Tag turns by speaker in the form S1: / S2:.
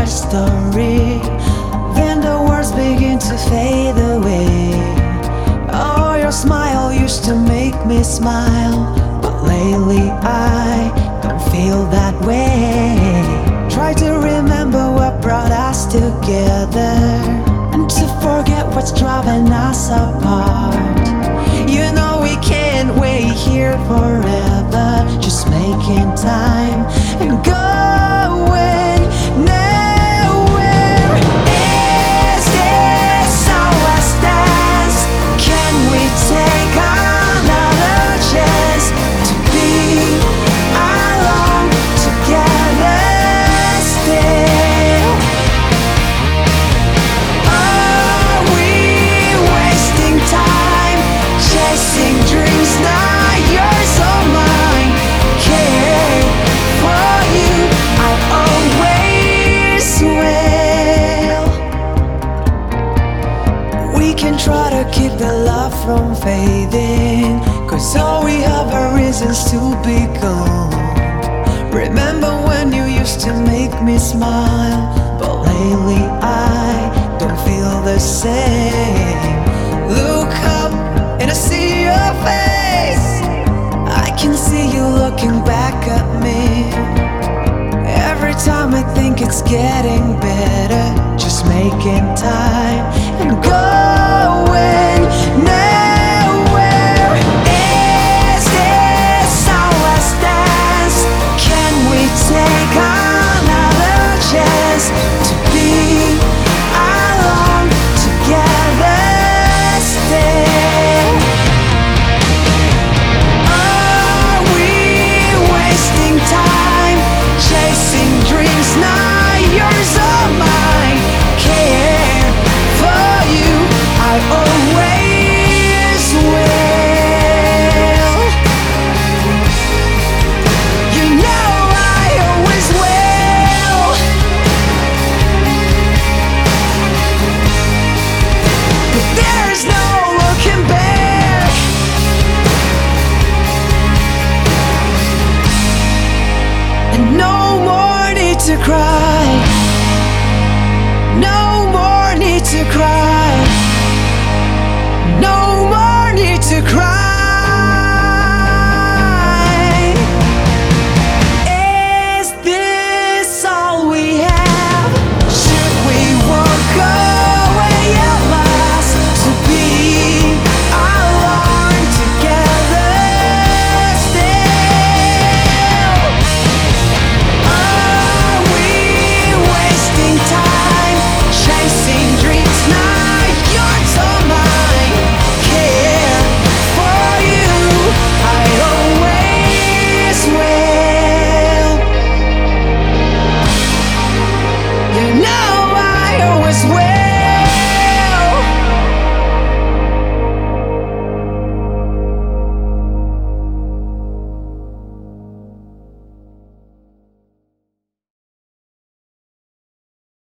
S1: story. Then the words begin to fade away. Oh, your smile used to make me smile, but lately I don't feel that way. Try to remember what brought us together, and to forget what's driving us apart. You know we can't wait here forever, just making time and going nowhere. Is this our last dance? Can we take another chance to be alone together still? Are we wasting time chasing dreams now yours or mine? Care for you, I always will. We can try to keep the love from fading, 'cause all we have are reasons to be gone. Remember when you used to make me smile, but lately I don't feel the same. Look up and I see your face. I can see you looking back at me. Every time I think it's getting better, just making time and going